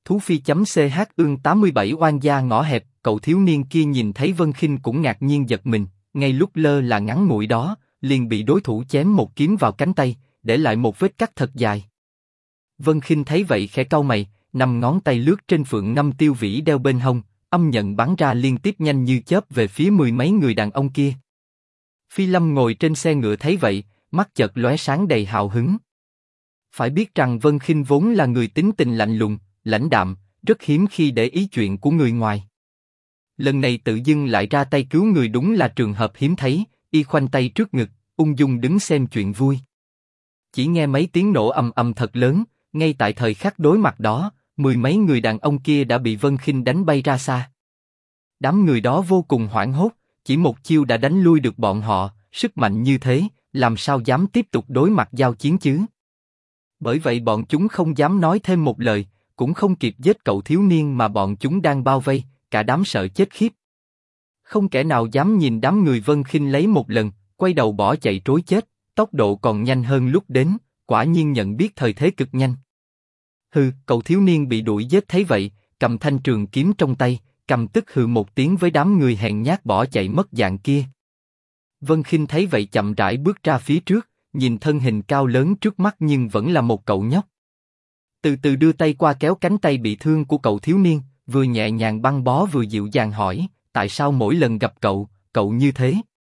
Thú Phi.ch ương 87 oan gia ngõ hẹp. Cậu thiếu niên kia nhìn thấy Vân Khinh cũng ngạc nhiên giật mình, ngay lúc lơ là ngắn ngủi đó, liền bị đối thủ chém một kiếm vào cánh tay, để lại một vết cắt thật dài. Vân Khinh thấy vậy khẽ cau mày, 5 ngón tay lướt trên phượng ngâm tiêu vĩ đeo bên hông, âm nhận bắn ra liên tiếp nhanh như chớp về phía mười mấy người đàn ông kia. Phi Lâm ngồi trên xe ngựa thấy vậy, mắt chợt lóe sáng đầy hào hứng. Phải biết rằng Vân Khinh vốn là người tính tình lạnh lùng, lãnh đạm, rất hiếm khi để ý chuyện của người ngoài. Lần này tự dưng lại ra tay cứu người đúng là trường hợp hiếm thấy, y khoanh tay trước ngực, ung dung đứng xem chuyện vui. Chỉ nghe mấy tiếng nổ ầm ầm thật lớn, ngay tại thời khắc đối mặt đó, mười mấy người đàn ông kia đã bị Vân Khinh đánh bay ra xa. Đám người đó vô cùng hoảng hốt, chỉ một chiêu đã đánh lui được bọn họ, sức mạnh như thế, làm sao dám tiếp tục đối mặt giao chiến chứ? Bởi vậy bọn chúng không dám nói thêm một lời, cũng không kịp giết cậu thiếu niên mà bọn chúng đang bao vây, cả đám sợ chết khiếp. Không kẻ nào dám nhìn đám người Vân Khinh lấy một lần, quay đầu bỏ chạy trối chết, tốc độ còn nhanh hơn lúc đến, quả nhiên nhận biết thời thế cực nhanh. Hừ, cậu thiếu niên bị đuổi giết thấy vậy, cầm thanh trường kiếm trong tay, căm tức hừ một tiếng với đám người hèn nhát bỏ chạy mất dạng kia. Vân Khinh thấy vậy chậm rãi bước ra phía trước, nhìn thân hình cao lớn trước mắt nhưng vẫn là một cậu nhóc. Từ từ đưa tay qua kéo cánh tay bị thương của cậu thiếu niên, vừa nhẹ nhàng băng bó vừa dịu dàng hỏi, tại sao mỗi lần gặp cậu, cậu như thế?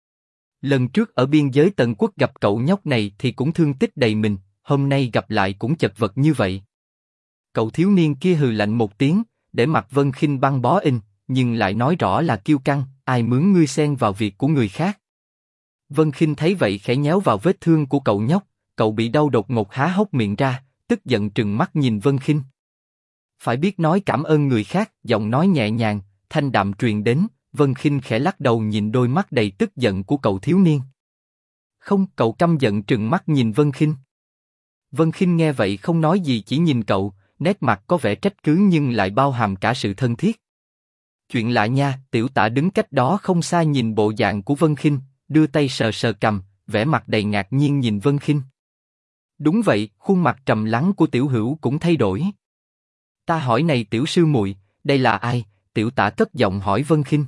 Lần trước ở biên giới Tần Quốc gặp cậu nhóc này thì cũng thương tích đầy mình, hôm nay gặp lại cũng chật vật như vậy. Cậu thiếu niên kia hừ lạnh một tiếng, để mặt Vân Khinh băng bó in, nhưng lại nói rõ là kiêu căng, ai mướn ngươi xen vào việc của người khác. Vân Khinh thấy vậy khẽ nhéo vào vết thương của cậu nhóc, cậu bị đau đột ngột há hốc miệng ra, tức giận trừng mắt nhìn Vân Khinh. Phải biết nói cảm ơn người khác, giọng nói nhẹ nhàng, thanh đạm truyền đến. Vân Khinh khẽ lắc đầu nhìn đôi mắt đầy tức giận của cậu thiếu niên. Không, cậu căm giận trừng mắt nhìn Vân Khinh. Vân Khinh nghe vậy không nói gì chỉ nhìn cậu, nét mặt có vẻ trách cứ nhưng lại bao hàm cả sự thân thiết. Chuyện lạ nha, Tiểu Tả đứng cách đó không xa nhìn bộ dạng của Vân Khinh, đưa tay sờ sờ cằm, vẻ mặt đầy ngạc nhiên nhìn Vân Khinh. Đúng vậy, khuôn mặt trầm lắng của Tiểu Hữu cũng thay đổi. Ta hỏi này Tiểu sư muội, đây là ai? Tiểu Tả cất giọng hỏi Vân Khinh.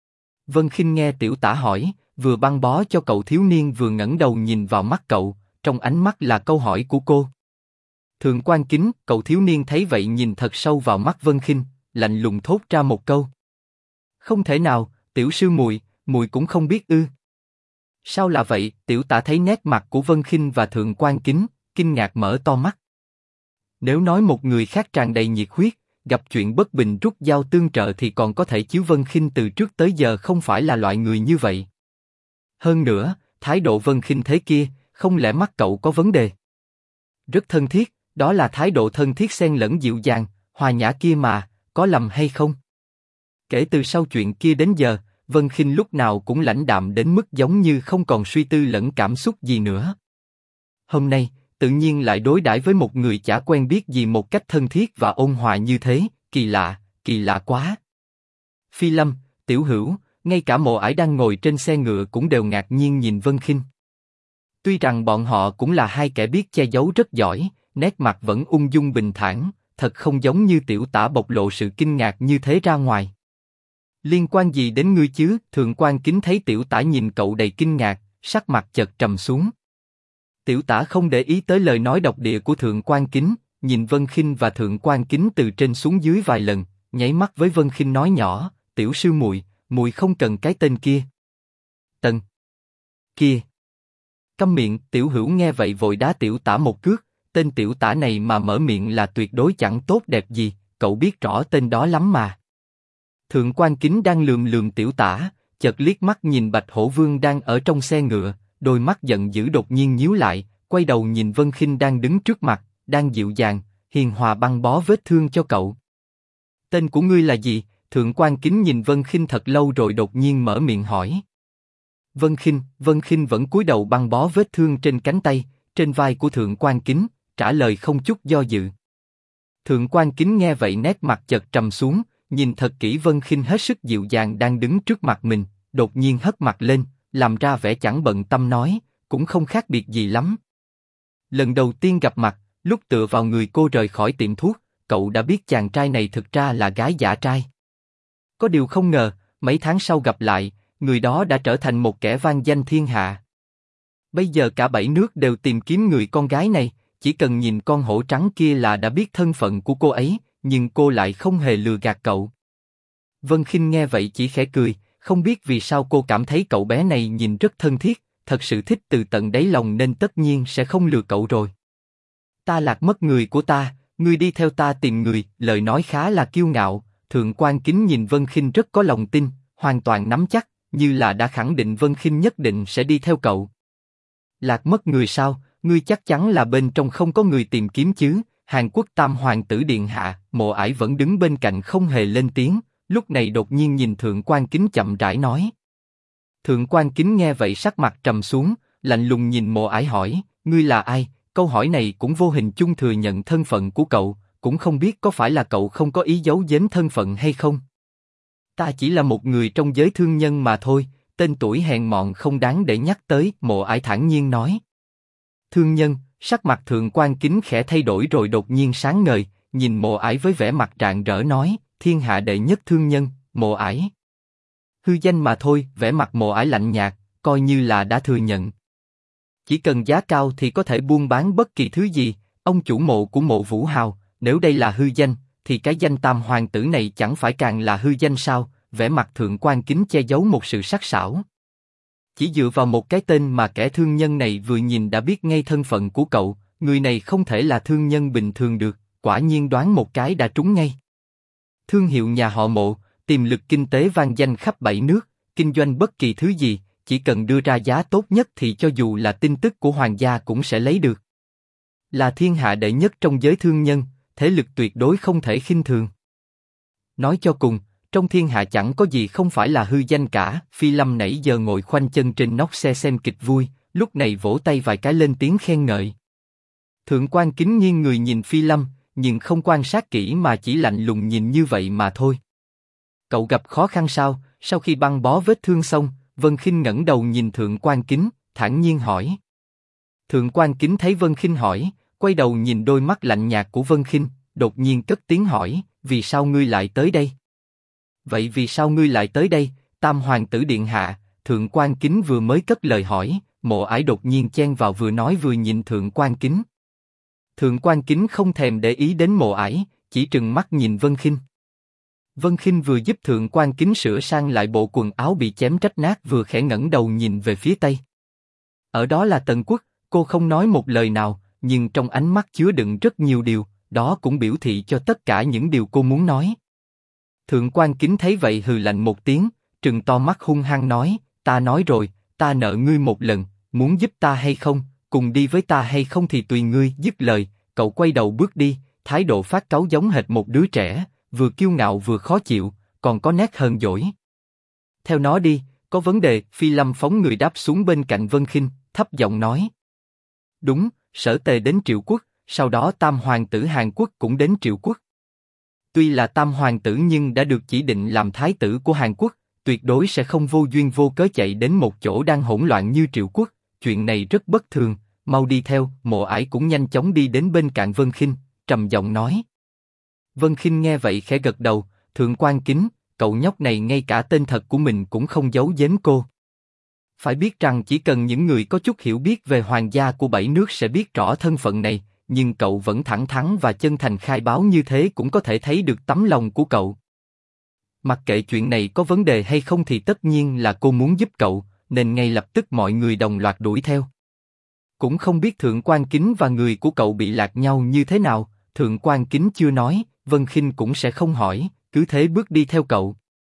Vân Khinh nghe Tiểu Tả hỏi, vừa băng bó cho cậu thiếu niên vừa ngẩng đầu nhìn vào mắt cậu, trong ánh mắt là câu hỏi của cô. Thượng quan Kính, cậu thiếu niên thấy vậy nhìn thật sâu vào mắt Vân Khinh, lạnh lùng thốt ra một câu. Không thể nào, Tiểu sư muội, muội cũng không biết ư? Sao là vậy? Tiểu Tả thấy nét mặt của Vân Khinh và Thượng quan Kính, kinh ngạc mở to mắt. Nếu nói một người khác tràn đầy nhiệt huyết, gặp chuyện bất bình rút dao tương trợ thì còn có thể chiếu Vân Khinh từ trước tới giờ không phải là loại người như vậy. Hơn nữa, thái độ Vân Khinh thế kia, không lẽ mắt cậu có vấn đề? Rất thân thiết, đó là thái độ thân thiết xen lẫn dịu dàng, hòa nhã kia mà, có lầm hay không? Kể từ sau chuyện kia đến giờ, Vân Khinh lúc nào cũng lãnh đạm đến mức giống như không còn suy tư lẫn cảm xúc gì nữa. Hôm nay, tự nhiên lại đối đãi với một người chả quen biết gì một cách thân thiết và ôn hòa như thế, kỳ lạ quá. Phi Lâm, Tiểu Hữu, ngay cả Mộ Ải đang ngồi trên xe ngựa cũng đều ngạc nhiên nhìn Vân Khinh. Tuy rằng bọn họ cũng là hai kẻ biết che giấu rất giỏi, nét mặt vẫn ung dung bình thản, thật không giống như Tiểu Tả bộc lộ sự kinh ngạc như thế ra ngoài. Liên quan gì đến ngươi chứ? Thượng quan Kính thấy Tiểu Tả nhìn cậu đầy kinh ngạc, sắc mặt chợt trầm xuống. Tiểu Tả không để ý tới lời nói độc địa của Thượng quan Kính, nhìn Vân Khinh và Thượng quan Kính từ trên xuống dưới vài lần, nháy mắt với Vân Khinh nói nhỏ, Tiểu sư muội, muội không cần cái tên kia. Tần kia. Câm miệng. Tiểu Hữu nghe vậy vội đá Tiểu Tả một cước, tên Tiểu Tả này mà mở miệng là tuyệt đối chẳng tốt đẹp gì, cậu biết rõ tên đó lắm mà. Thượng quan Kính đang lườm lườm Tiểu Tả, chợt liếc mắt nhìn Bạch Hổ Vương đang ở trong xe ngựa, đôi mắt giận dữ đột nhiên nhíu lại, quay đầu nhìn Vân Khinh đang đứng trước mặt, đang dịu dàng, hiền hòa băng bó vết thương cho cậu. Tên của ngươi là gì? Thượng quan Kính nhìn Vân Khinh thật lâu rồi đột nhiên mở miệng hỏi. Vân Khinh vẫn cúi đầu băng bó vết thương trên cánh tay, trên vai của Thượng quan Kính, trả lời không chút do dự. Thượng quan Kính nghe vậy nét mặt chợt trầm xuống, nhìn thật kỹ Vân Khinh hết sức dịu dàng đang đứng trước mặt mình, đột nhiên hất mặt lên, làm ra vẻ chẳng bận tâm nói, cũng không khác biệt gì lắm. Lần đầu tiên gặp mặt, lúc tựa vào người cô rời khỏi tiệm thuốc, cậu đã biết chàng trai này thực ra là gái giả trai. Có điều không ngờ, mấy tháng sau gặp lại, người đó đã trở thành một kẻ vang danh thiên hạ. Bây giờ cả 7 nước đều tìm kiếm người con gái này, chỉ cần nhìn con hổ trắng kia là đã biết thân phận của cô ấy, nhưng cô lại không hề lừa gạt cậu. Vân Khinh nghe vậy chỉ khẽ cười, không biết vì sao cô cảm thấy cậu bé này nhìn rất thân thiết, thật sự thích từ tận đáy lòng nên tất nhiên sẽ không lừa cậu rồi. Ta lạc mất người của ta, ngươi đi theo ta tìm người, lời nói khá là kiêu ngạo. Thượng quan Kính nhìn Vân Khinh rất có lòng tin, hoàn toàn nắm chắc, như là đã khẳng định Vân Khinh nhất định sẽ đi theo cậu. Lạc mất người sao? Ngươi chắc chắn là bên trong không có người tìm kiếm chứ? Hàn Quốc Tam Hoàng tử điện hạ, Mộ Ải vẫn đứng bên cạnh không hề lên tiếng, lúc này đột nhiên nhìn Thượng quan Kính chậm rãi nói. Thượng quan Kính nghe vậy sắc mặt trầm xuống, lạnh lùng nhìn Mộ Ải hỏi, ngươi là ai? Câu hỏi này cũng vô hình chung thừa nhận thân phận của cậu, cũng không biết có phải là cậu không có ý giấu giếm thân phận hay không. Ta chỉ là một người trong giới thương nhân mà thôi, tên tuổi hèn mọn không đáng để nhắc tới, Mộ Ải thản nhiên nói. Thương nhân, sắc mặt Thượng quan Kính khẽ thay đổi rồi đột nhiên sáng ngời, nhìn Mộ Ải với vẻ mặt rạng rỡ nói, thiên hạ đệ nhất thương nhân, Mộ Ải. Hư danh mà thôi, vẻ mặt Mộ Ải lạnh nhạt, coi như là đã thừa nhận. Chỉ cần giá cao thì có thể buôn bán bất kỳ thứ gì, ông chủ Mộ của Mộ Vũ Hào, nếu đây là hư danh, thì cái danh Tam Hoàng tử này chẳng phải càng là hư danh sao? Vẻ mặt Thượng quan Kính che giấu một sự sắc sảo. Chỉ dựa vào một cái tên mà kẻ thương nhân này vừa nhìn đã biết ngay thân phận của cậu, người này không thể là thương nhân bình thường được, quả nhiên đoán một cái đã trúng ngay. Thương hiệu nhà họ Mộ, tiềm lực kinh tế vang danh khắp 7 nước, kinh doanh bất kỳ thứ gì, chỉ cần đưa ra giá tốt nhất thì cho dù là tin tức của hoàng gia cũng sẽ lấy được. Là thiên hạ đệ nhất trong giới thương nhân, thế lực tuyệt đối không thể khinh thường. Nói cho cùng, trong thiên hạ chẳng có gì không phải là hư danh cả. Phi Lâm nãy giờ ngồi khoanh chân trên nóc xe xem kịch vui, lúc này vỗ tay vài cái lên tiếng khen ngợi. Thượng quan Kính nghiêng người nhìn Phi Lâm, nhưng không quan sát kỹ mà chỉ lạnh lùng nhìn như vậy mà thôi. Cậu gặp khó khăn sao? Sau khi băng bó vết thương xong, Vân Khinh ngẩng đầu nhìn Thượng quan Kính, thản nhiên hỏi. Thượng quan Kính thấy Vân Khinh hỏi, quay đầu nhìn đôi mắt lạnh nhạt của Vân Khinh, đột nhiên cất tiếng hỏi, vì sao ngươi lại tới đây? Vậy vì sao ngươi lại tới đây, Tam Hoàng tử điện hạ? Thượng quan Kính vừa mới cất lời hỏi, Mộ Ải đột nhiên chen vào vừa nói vừa nhìn Thượng quan Kính. Thượng quan Kính không thèm để ý đến Mộ Ải, chỉ trừng mắt nhìn Vân Khinh. Vân Khinh vừa giúp Thượng quan Kính sửa sang lại bộ quần áo bị chém rách nát vừa khẽ ngẩng đầu nhìn về phía tây. Ở đó là Tần Quốc, cô không nói một lời nào, nhưng trong ánh mắt chứa đựng rất nhiều điều, đó cũng biểu thị cho tất cả những điều cô muốn nói. Thượng quan Kính thấy vậy hừ lạnh một tiếng, trừng to mắt hung hăng nói, ta nói rồi, ta nợ ngươi một lần, muốn giúp ta hay không, cùng đi với ta hay không thì tùy ngươi. Dứt lời, cậu quay đầu bước đi, thái độ phát cáu giống hệt một đứa trẻ, vừa kiêu ngạo vừa khó chịu, còn có nét hờn dỗi. Theo nó đi, có vấn đề. Phi Lâm phóng người đáp xuống bên cạnh Vân Khinh, thấp giọng nói. Đúng, Sở Tề đến Triệu Quốc, sau đó Tam Hoàng tử Hàn Quốc cũng đến Triệu Quốc. Tuy là Tam Hoàng tử nhưng đã được chỉ định làm thái tử của Hàn Quốc, tuyệt đối sẽ không vô duyên vô cớ chạy đến một chỗ đang hỗn loạn như Triệu Quốc. Chuyện này rất bất thường, mau đi theo. Mộ Ải cũng nhanh chóng đi đến bên cạnh Vân Khinh, trầm giọng nói. Vân Khinh nghe vậy khẽ gật đầu. Thượng quan Kính, cậu nhóc này ngay cả tên thật của mình cũng không giấu giếm cô. Phải biết rằng chỉ cần những người có chút hiểu biết về hoàng gia của 7 nước sẽ biết rõ thân phận này, nhưng cậu vẫn thẳng thắn và chân thành khai báo như thế cũng có thể thấy được tấm lòng của cậu. Mặc kệ chuyện này có vấn đề hay không thì tất nhiên là cô muốn giúp cậu, nên ngay lập tức mọi người đồng loạt đuổi theo. Cũng không biết Thượng quan Kính và người của cậu bị lạc nhau như thế nào, Thượng quan Kính chưa nói, Vân Khinh cũng sẽ không hỏi, cứ thế bước đi theo cậu.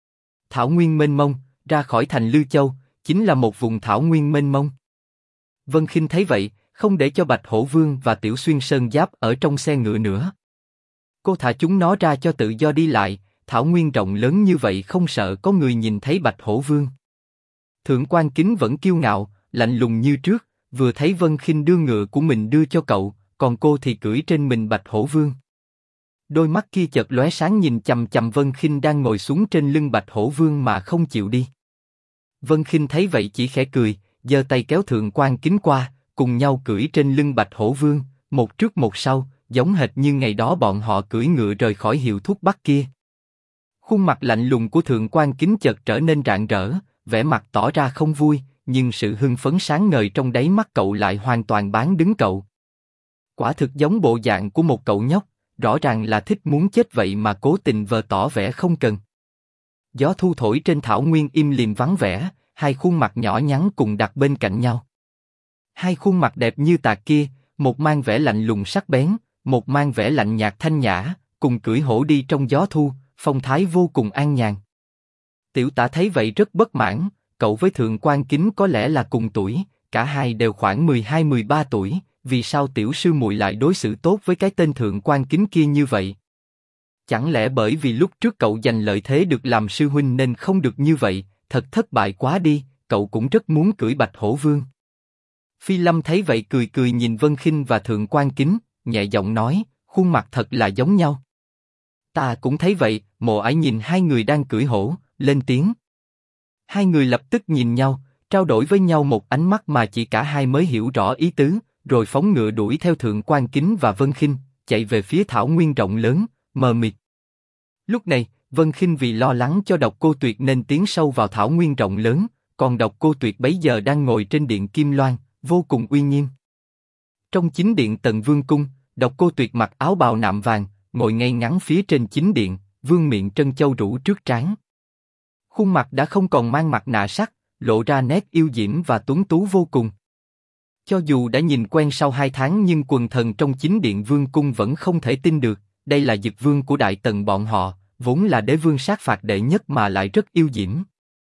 Thảo nguyên mênh mông, ra khỏi thành Lư Châu, chính là một vùng thảo nguyên mênh mông. Vân Khinh thấy vậy, không để cho Bạch Hổ Vương và Tiểu Xuyên Sơn Giáp ở trong xe ngựa nữa. Cô thả chúng nó ra cho tự do đi lại, thảo nguyên rộng lớn như vậy không sợ có người nhìn thấy Bạch Hổ Vương. Thượng quan Kính vẫn kiêu ngạo, lạnh lùng như trước, vừa thấy Vân Khinh đưa ngựa của mình đưa cho cậu, còn cô thì cưỡi trên mình Bạch Hổ Vương. Đôi mắt kia chợt lóe sáng nhìn chằm chằm Vân Khinh đang ngồi xuống trên lưng Bạch Hổ Vương mà không chịu đi. Vân Khinh thấy vậy chỉ khẽ cười, giơ tay kéo Thượng quan Kính qua, cùng nhau cưỡi trên lưng Bạch Hổ Vương, một trước một sau, giống hệt như ngày đó bọn họ cưỡi ngựa rời khỏi hiệu thuốc bắc kia. Khuôn mặt lạnh lùng của Thượng quan Kính chợt trở nên rạng rỡ, vẻ mặt tỏ ra không vui, nhưng sự hưng phấn sáng ngời trong đáy mắt cậu lại hoàn toàn bán đứng cậu. Quả thực giống bộ dạng của một cậu nhóc, rõ ràng là thích muốn chết vậy mà cố tình vờ tỏ vẻ không cần. Gió thu thổi trên thảo nguyên im lìm vắng vẻ, hai khuôn mặt nhỏ nhắn cùng đặt bên cạnh nhau. Hai khuôn mặt đẹp như tạc kia, một mang vẻ lạnh lùng sắc bén, một mang vẻ lạnh nhạt thanh nhã, cùng cưỡi hổ đi trong gió thu, phong thái vô cùng an nhàn. Tiểu Tả thấy vậy rất bất mãn, cậu với Thượng quan Kính có lẽ là cùng tuổi, cả hai đều khoảng 12-13 tuổi, vì sao tiểu sư muội lại đối xử tốt với cái tên Thượng quan Kính kia như vậy? Chẳng lẽ bởi vì lúc trước cậu giành lợi thế được làm sư huynh nên không được như vậy, thật thất bại quá đi, cậu cũng rất muốn cưỡi Bạch Hổ Vương. Phi Lâm thấy vậy cười cười nhìn Vân Khinh và Thượng quan Kính, nhẹ giọng nói, khuôn mặt thật là giống nhau. Ta cũng thấy vậy, Mộ Ải nhìn hai người đang cưỡi hổ, lên tiếng. Hai người lập tức nhìn nhau, trao đổi với nhau một ánh mắt mà chỉ cả hai mới hiểu rõ ý tứ, rồi phóng ngựa đuổi theo Thượng quan Kính và Vân Khinh, chạy về phía thảo nguyên rộng lớn, mờ mịt. Lúc này, Vân Khinh vì lo lắng cho Độc Cô Tuyệt nên tiến sâu vào thảo nguyên rộng lớn, còn Độc Cô Tuyệt bấy giờ đang ngồi trên điện Kim Loan, vô cùng uy nghiêm. Trong chính điện Tần Vương cung, Độc Cô Tuyệt mặc áo bào nạm vàng, ngồi ngay ngắn phía trên chính điện, vương miệng trân châu rũ trước trán. Khuôn mặt đã không còn mang mặt nạ sắt, lộ ra nét yêu diễm và tuấn tú vô cùng. Cho dù đã nhìn quen sau 2 tháng nhưng quần thần trong chính điện vương cung vẫn không thể tin được, đây là Dực Vương của Đại Tần bọn họ, vốn là đế vương sát phạt đệ nhất mà lại rất yêu diễm.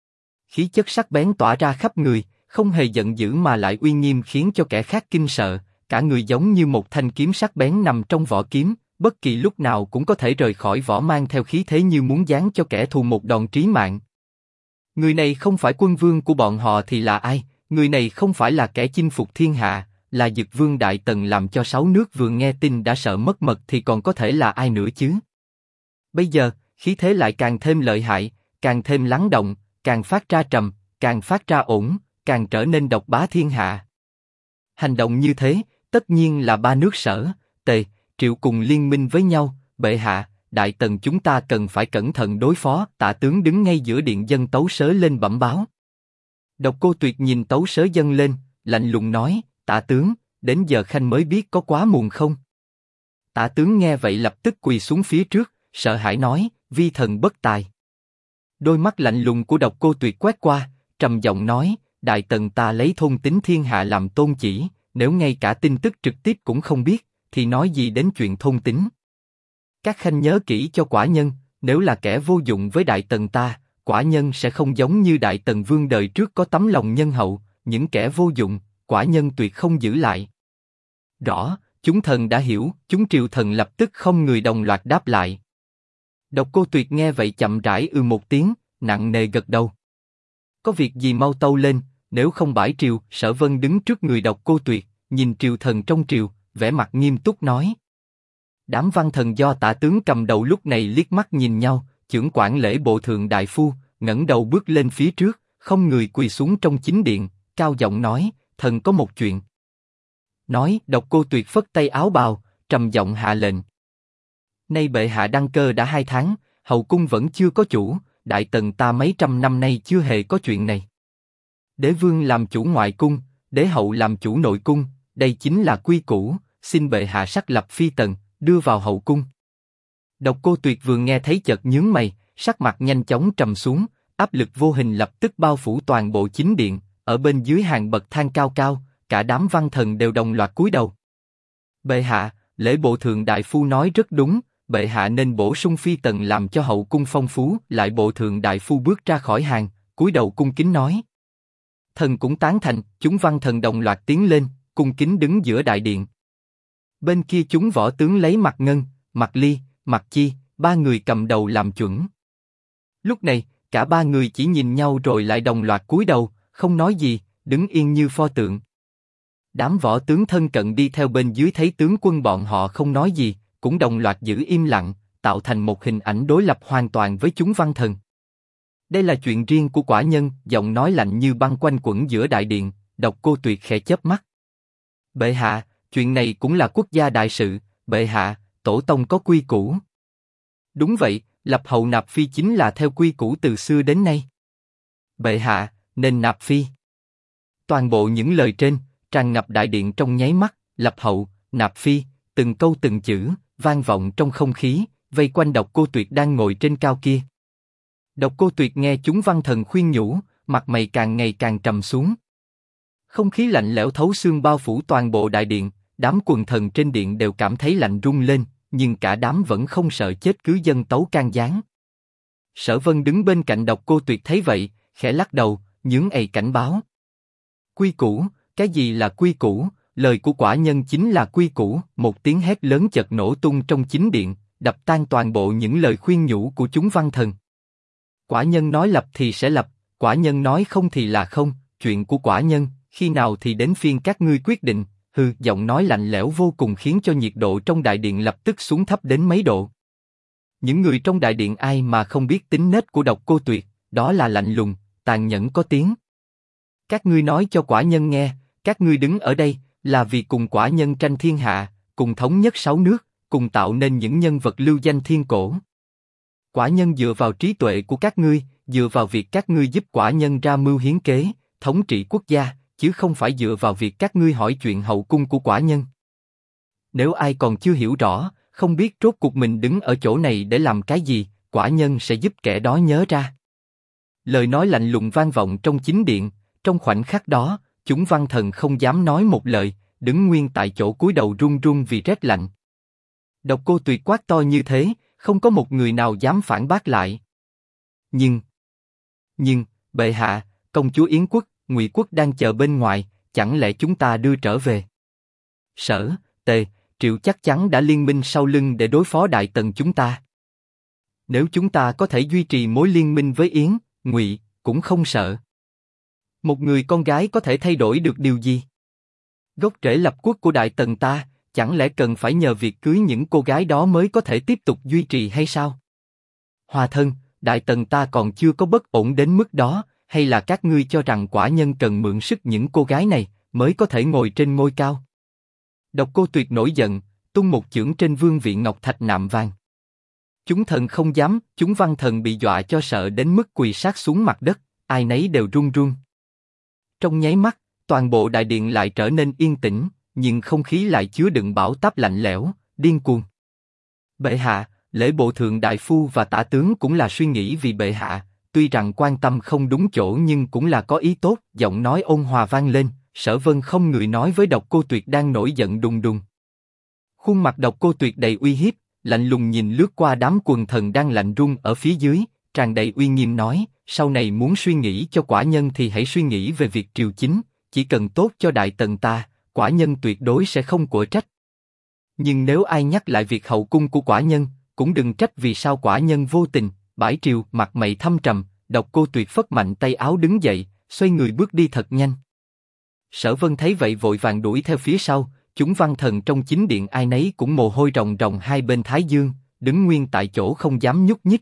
Khí chất sắc bén tỏa ra khắp người, không hề giận dữ mà lại uy nghiêm khiến cho kẻ khác kinh sợ, cả người giống như một thanh kiếm sắc bén nằm trong vỏ kiếm, bất kỳ lúc nào cũng có thể rời khỏi vỏ mang theo khí thế như muốn giáng cho kẻ thù một đòn trí mạng. Người này không phải quân vương của bọn họ thì là ai? Người này không phải là kẻ chinh phục thiên hạ, là Dực Vương Đại Tần làm cho 6 nước vừa nghe tin đã sợ mất mật thì còn có thể là ai nữa chứ? Bây giờ, khí thế lại càng thêm lợi hại, càng thêm lắng động, càng phát ra trầm, càng phát ra ổn, càng trở nên độc bá thiên hạ. Hành động như thế, tất nhiên là 3 nước Sở, Tề, Triệu cùng liên minh với nhau, bệ hạ, Đại Tần chúng ta cần phải cẩn thận đối phó. Tạ tướng đứng ngay giữa điện dân tấu sớ lên bẩm báo. Độc Cô Tuyệt nhìn tấu sớ dâng lên, lạnh lùng nói, Tạ tướng, đến giờ khanh mới biết có quá muộn không? Tạ tướng nghe vậy lập tức quỳ xuống phía trước, sợ hãi nói, vi thần bất tài. Đôi mắt lạnh lùng của Độc Cô Tuyệt quét qua, trầm giọng nói, Đại Tần ta lấy thôn tính thiên hạ làm tôn chỉ, nếu ngay cả tin tức trực tiếp cũng không biết, thì nói gì đến chuyện thôn tính? Các khanh nhớ kỹ cho quả nhân, nếu là kẻ vô dụng với Đại Tần ta, quả nhân sẽ không giống như Đại Tần Vương đời trước có tấm lòng nhân hậu, những kẻ vô dụng, quả nhân tuyệt không giữ lại. Rõ, chúng thần đã hiểu, chúng triều thần lập tức không người đồng loạt đáp lại. Độc Cô Tuyệt nghe vậy chậm rãi một tiếng, nặng nề gật đầu. Có việc gì mau tâu lên, nếu không bãi triều. Sở Vân đứng trước người Độc Cô Tuyệt, nhìn triều thần trong triều, vẻ mặt nghiêm túc nói. Đám văn thần do Tạ tướng cầm đầu lúc này liếc mắt nhìn nhau, chưởng quản lễ bộ thượng đại phu ngẩng đầu bước lên phía trước, không người quỳ xuống trong chính điện, cao giọng nói, thần có một chuyện. Nói, Độc Cô Tuyệt phất tay áo bào, trầm giọng hạ lệnh. Nay bệ hạ đăng cơ đã 2 tháng, hậu cung vẫn chưa có chủ, Đại Tần ta mấy trăm năm nay chưa hề có chuyện này. Đế vương làm chủ ngoại cung, đế hậu làm chủ nội cung, đây chính là quy củ, xin bệ hạ sắc lập phi tần, đưa vào hậu cung. Độc Cô Tuyệt vừa nghe thấy chợt nhướng mày, sắc mặt nhanh chóng trầm xuống, áp lực vô hình lập tức bao phủ toàn bộ chính điện, ở bên dưới hàng bậc thang cao cao, cả đám văn thần đều đồng loạt cúi đầu. Bệ hạ, lễ bộ thượng đại phu nói rất đúng, bệ hạ nên bổ sung phi tần làm cho hậu cung phong phú. Lại bộ thượng đại phu bước ra khỏi hàng, cúi đầu cung kính nói. Thần cũng tán thành, chúng văn thần đồng loạt tiến lên, cung kính đứng giữa đại điện. Bên kia chúng võ tướng lấy Mạc Ngân, Mạc Ly, Mạc Chi, 3 người cầm đầu làm chuẩn. Lúc này, cả 3 người chỉ nhìn nhau rồi lại đồng loạt cúi đầu, không nói gì, đứng yên như pho tượng. Đám võ tướng thân cận đi theo bên dưới thấy tướng quân bọn họ không nói gì, cũng đồng loạt giữ im lặng, tạo thành một hình ảnh đối lập hoàn toàn với chúng văn thần. Đây là chuyện riêng của quả nhân, giọng nói lạnh như băng quanh quẩn giữa đại điện. Độc Cô Tuyệt khẽ chớp mắt. Bệ hạ, chuyện này cũng là quốc gia đại sự, bệ hạ, tổ tông có quy củ. Đúng vậy, lập hậu nạp phi chính là theo quy củ từ xưa đến nay. Bệ hạ, nên nạp phi. Toàn bộ những lời trên, tràn ngập đại điện trong nháy mắt, lập hậu, nạp phi, từng câu từng chữ, vang vọng trong không khí, vây quanh Độc Cô Tuyệt đang ngồi trên cao kia. Độc Cô Tuyệt nghe chúng văn thần khuyên nhủ, mặt mày càng ngày càng trầm xuống. Không khí lạnh lẽo thấu xương bao phủ toàn bộ đại điện, đám quần thần trên điện đều cảm thấy lạnh run lên, nhưng cả đám vẫn không sợ chết cứ dâng tấu can gián. Sở Vân đứng bên cạnh Độc Cô Tuyệt thấy vậy, khẽ lắc đầu, nhướng ày cảnh báo. Quy củ, cái gì là quy củ? Lời của quả nhân chính là quy củ. Một tiếng hét lớn chợt nổ tung trong chính điện, đập tan toàn bộ những lời khuyên nhủ của chúng văn thần. Quả nhân nói lập thì sẽ lập, quả nhân nói không thì là không. Chuyện của quả nhân, khi nào thì đến phiên các ngươi quyết định. Hừ, giọng nói lạnh lẽo vô cùng khiến cho nhiệt độ trong đại điện lập tức xuống thấp đến mấy độ. Những người trong đại điện ai mà không biết tính nết của Độc Cô Tuyệt, đó là lạnh lùng, tàn nhẫn có tiếng. Các ngươi nói cho quả nhân nghe, các ngươi đứng ở đây là vì cùng quả nhân tranh thiên hạ, cùng thống nhất 6 nước, cùng tạo nên những nhân vật lưu danh thiên cổ. Quả nhân dựa vào trí tuệ của các ngươi, dựa vào việc các ngươi giúp quả nhân ra mưu hiến kế, thống trị quốc gia, chứ không phải dựa vào việc các ngươi hỏi chuyện hậu cung của quả nhân. Nếu ai còn chưa hiểu rõ, không biết rốt cuộc mình đứng ở chỗ này để làm cái gì, quả nhân sẽ giúp kẻ đó nhớ ra. Lời nói lạnh lùng vang vọng trong chính điện, trong khoảnh khắc đó, chúng văn thần không dám nói một lời, đứng nguyên tại chỗ cúi đầu run run vì rét lạnh. Độc Cô Tuyệt quát to như thế, không có một người nào dám phản bác lại. Nhưng, bệ hạ, công chúa Yến quốc, Ngụy quốc đang chờ bên ngoài, chẳng lẽ chúng ta đưa trở về? Sở, Tề, Triệu chắc chắn đã liên minh sau lưng để đối phó Đại Tần chúng ta. Nếu chúng ta có thể duy trì mối liên minh với Yến, Ngụy, cũng không sợ. Một người con gái có thể thay đổi được điều gì? Gốc rễ lập quốc của Đại Tần ta, chẳng lẽ cần phải nhờ việc cưới những cô gái đó mới có thể tiếp tục duy trì hay sao? Hòa thân, Đại Tần ta còn chưa có bất ổn đến mức đó, hay là các ngươi cho rằng quả nhân cần mượn sức những cô gái này mới có thể ngồi trên ngôi cao? Độc Cô Tuyệt nổi giận, tung một chưởng trên vương vị ngọc thạch nạm vàng. Chúng thần không dám, chúng văn thần bị dọa cho sợ đến mức quỳ sát xuống mặt đất, ai nấy đều run run. Trong nháy mắt, toàn bộ đại điện lại trở nên yên tĩnh, nhưng không khí lại chứa đựng bão táp lạnh lẽo, điên cuồng. Bệ hạ, lễ bộ thượng đại phu và tả tướng cũng là suy nghĩ vì bệ hạ, tuy rằng quan tâm không đúng chỗ nhưng cũng là có ý tốt. Giọng nói ôn hòa vang lên, Sở Vân không người nói với Độc Cô Tuyệt đang nổi giận đùng đùng. Khuôn mặt Độc Cô Tuyệt đầy uy hiếp, lạnh lùng nhìn lướt qua đám quần thần đang lạnh run ở phía dưới, tràn đầy uy nghiêm nói: sau này muốn suy nghĩ cho quả nhân thì hãy suy nghĩ về việc triều chính, chỉ cần tốt cho Đại Tần ta, quả nhân tuyệt đối sẽ không quở trách. Nhưng nếu ai nhắc lại việc hậu cung của quả nhân, cũng đừng trách vì sao quả nhân vô tình. Bãi triều, mặt mày thâm trầm, Độc Cô Tuyệt phất mạnh tay áo đứng dậy, xoay người bước đi thật nhanh. Sở Vân thấy vậy vội vàng đuổi theo phía sau, chúng văn thần trong chính điện ai nấy cũng mồ hôi ròng ròng hai bên thái dương, đứng nguyên tại chỗ không dám nhúc nhích.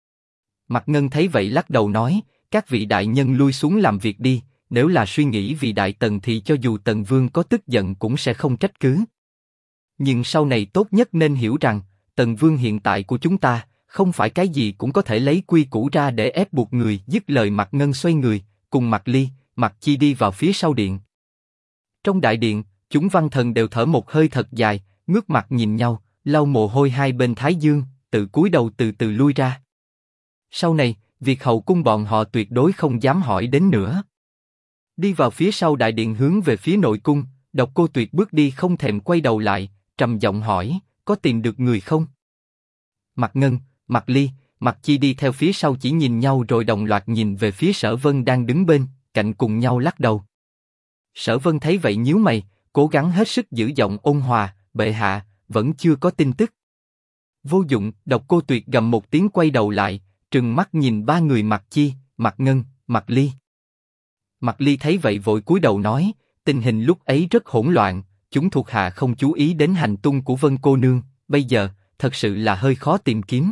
Mạc Ngân thấy vậy lắc đầu nói: các vị đại nhân lui xuống làm việc đi, nếu là suy nghĩ vì Đại Tần thì cho dù Tần Vương có tức giận cũng sẽ không trách cứ. Nhưng sau này tốt nhất nên hiểu rằng, Tần Vương hiện tại của chúng ta, không phải cái gì cũng có thể lấy quy củ ra để ép buộc người. Dứt lời Mạc Ngân xoay người, cùng Mạc Ly, Mạc Chi đi vào phía sau điện. Trong đại điện, chúng văn thần đều thở một hơi thật dài, ngước mặt nhìn nhau, lau mồ hôi hai bên thái dương, tự cúi đầu từ từ lui ra. Sau này, việc hậu cung bọn họ tuyệt đối không dám hỏi đến nữa. Đi vào phía sau đại điện hướng về phía nội cung, Độc Cô Tuyệt bước đi không thèm quay đầu lại, trầm giọng hỏi: có tìm được người không? Mạc Ngân, Mạc Ly, Mạc Chi đi theo phía sau chỉ nhìn nhau rồi đồng loạt nhìn về phía Sở Vân đang đứng bên cạnh cùng nhau lắc đầu. Sở Vân thấy vậy nhíu mày, cố gắng hết sức giữ giọng ôn hòa: bệ hạ, vẫn chưa có tin tức. Vô dụng. Độc Cô Tuyệt gầm một tiếng quay đầu lại, trừng mắt nhìn ba người Mạc Chi, Mạc Ngân, Mạc Ly. Mạc Ly thấy vậy vội cúi đầu nói: tình hình lúc ấy rất hỗn loạn, chúng thuộc hạ không chú ý đến hành tung của Vân cô nương, bây giờ thật sự là hơi khó tìm kiếm.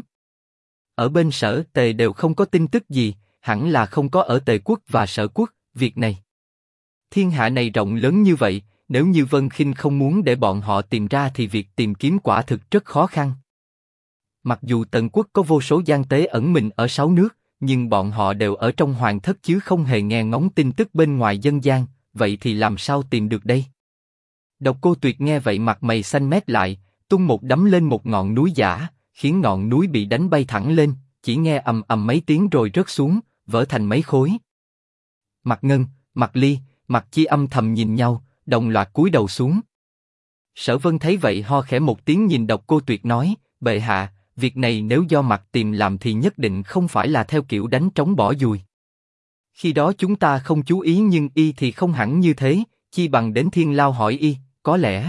Ở bên Sở Tề đều không có tin tức gì, hẳn là không có ở Tề quốc và Sở quốc. Việc này, thiên hạ này rộng lớn như vậy, nếu như Vân Khinh không muốn để bọn họ tìm ra thì việc tìm kiếm quả thực rất khó khăn. Mặc dù Tần quốc có vô số gian tế ẩn mình ở 6 nước, nhưng bọn họ đều ở trong hoàng thất chứ không hề nghe ngóng tin tức bên ngoài dân gian, vậy thì làm sao tìm được đây? Độc Cô Tuyệt nghe vậy mặt mày xanh mét lại, tung một đấm lên một ngọn núi giả, khiến ngọn núi bị đánh bay thẳng lên, chỉ nghe ầm ầm mấy tiếng rồi rớt xuống, vỡ thành mấy khối. Mạc Ngân, Mạc Ly, Mạc Chi âm thầm nhìn nhau, đồng loạt cúi đầu xuống. Sở Vân thấy vậy ho khẽ một tiếng nhìn Độc Cô Tuyệt nói, bệ hạ, việc này nếu do Mạc Tiềm làm thì nhất định không phải là theo kiểu đánh trống bỏ dùi. Khi đó chúng ta không chú ý nhưng y thì không hẳn như thế, chi bằng đến Thiên Lao hỏi y, có lẽ.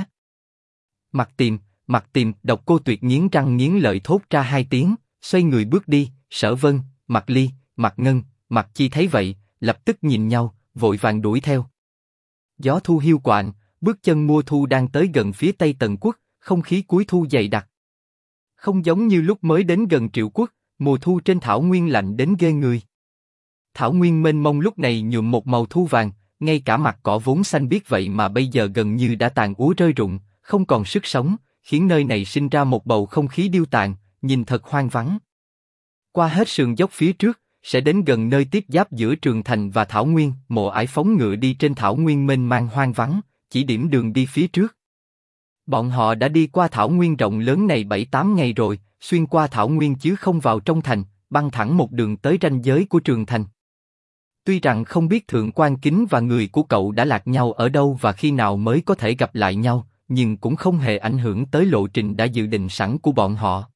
Mạc Tiềm, Độc Cô Tuyệt nghiến răng nghiến lợi thốt ra hai tiếng, xoay người bước đi. Sở Vân, Mạc Ly, Mạc Ngân, Mạc Chi thấy vậy, lập tức nhìn nhau, vội vàng đuổi theo. Gió thu hiu quạnh, bước chân mùa thu đang tới gần phía tây Tần quốc, không khí cuối thu dày đặc. Không giống như lúc mới đến gần Triệu quốc, mùa thu trên thảo nguyên lạnh đến ghê người. Thảo nguyên mênh mông lúc này nhuộm một màu thu vàng, ngay cả mặt cỏ vốn xanh biếc vậy mà bây giờ gần như đã tàn úa rơi rụng, không còn sức sống, khiến nơi này sinh ra một bầu không khí điêu tàn, nhìn thật hoang vắng. Qua hết sườn dốc phía trước, sẽ đến gần nơi tiếp giáp giữa Trường Thành và Thảo Nguyên. Mộ Ải phóng ngựa đi trên Thảo Nguyên mênh mang hoang vắng, chỉ điểm đường đi phía trước. Bọn họ đã đi qua Thảo Nguyên rộng lớn này 7-8 ngày rồi, xuyên qua Thảo Nguyên chứ không vào trong thành, băng thẳng một đường tới ranh giới của Trường Thành. Tuy rằng không biết Thượng Quan Kính và người của cậu đã lạc nhau ở đâu và khi nào mới có thể gặp lại nhau, nhưng cũng không hề ảnh hưởng tới lộ trình đã dự định sẵn của bọn họ.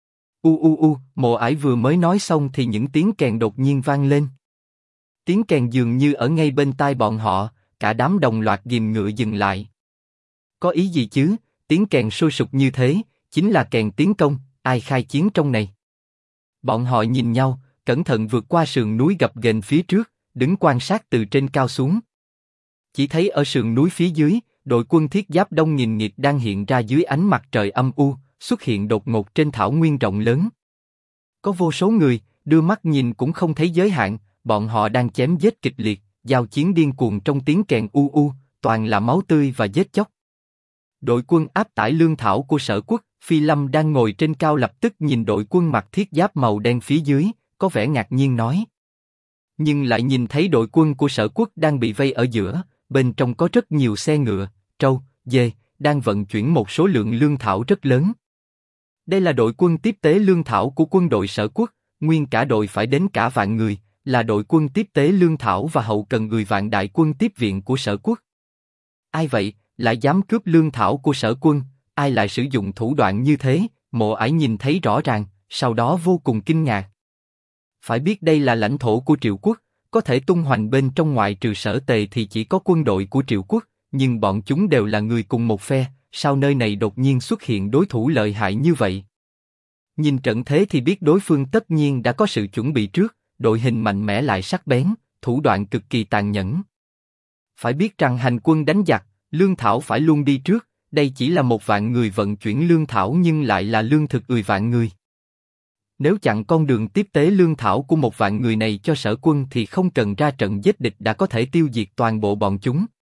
Mộ Ải vừa mới nói xong thì những tiếng kèn đột nhiên vang lên. Tiếng kèn dường như ở ngay bên tai bọn họ, cả đám đồng loạt ghìm ngựa dừng lại. Có ý gì chứ? Tiếng kèn sôi sục như thế, chính là kèn tiến công, ai khai chiến trong này? Bọn họ nhìn nhau, cẩn thận vượt qua sườn núi gập ghềnh phía trước, đứng quan sát từ trên cao xuống. Chỉ thấy ở sườn núi phía dưới, đội quân thiết giáp đông nghìn nghịt đang hiện ra dưới ánh mặt trời âm u, xuất hiện đột ngột trên thảo nguyên rộng lớn. Có vô số người, đưa mắt nhìn cũng không thấy giới hạn, bọn họ đang chém giết kịch liệt, giao chiến điên cuồng trong tiếng kèn toàn là máu tươi và giết chóc. Đội quân áp tải lương thảo của Sở quốc, Phi Lâm đang ngồi trên cao lập tức nhìn đội quân mặc thiết giáp màu đen phía dưới, có vẻ ngạc nhiên nói. Nhưng lại nhìn thấy đội quân của Sở quốc đang bị vây ở giữa, bên trong có rất nhiều xe ngựa, trâu, dê, đang vận chuyển một số lượng lương thảo rất lớn. Đây là đội quân tiếp tế lương thảo của quân đội Sở quốc, nguyên cả đội phải đến cả vạn người, là đội quân tiếp tế lương thảo và hậu cần 10 vạn đại quân tiếp viện của Sở quốc. Ai vậy, lại dám cướp lương thảo của Sở quân, ai lại sử dụng thủ đoạn như thế? Mộ Ải nhìn thấy rõ ràng, sau đó vô cùng kinh ngạc. Phải biết đây là lãnh thổ của Triệu quốc, có thể tung hoành bên trong ngoại trừ Sở Tề thì chỉ có quân đội của Triệu quốc, nhưng bọn chúng đều là người cùng một phe, sao nơi này đột nhiên xuất hiện đối thủ lợi hại như vậy? Nhìn trận thế thì biết đối phương tất nhiên đã có sự chuẩn bị trước, đội hình mạnh mẽ lại sắc bén, thủ đoạn cực kỳ tàn nhẫn. Phải biết rằng hành quân đánh giặc, lương thảo phải luôn đi trước, đây chỉ là 1 vạn người vận chuyển lương thảo nhưng lại là lương thực 10 vạn người. Nếu chặn con đường tiếp tế lương thảo của 1 vạn người này cho Sở quân thì không cần ra trận giết địch đã có thể tiêu diệt toàn bộ bọn chúng.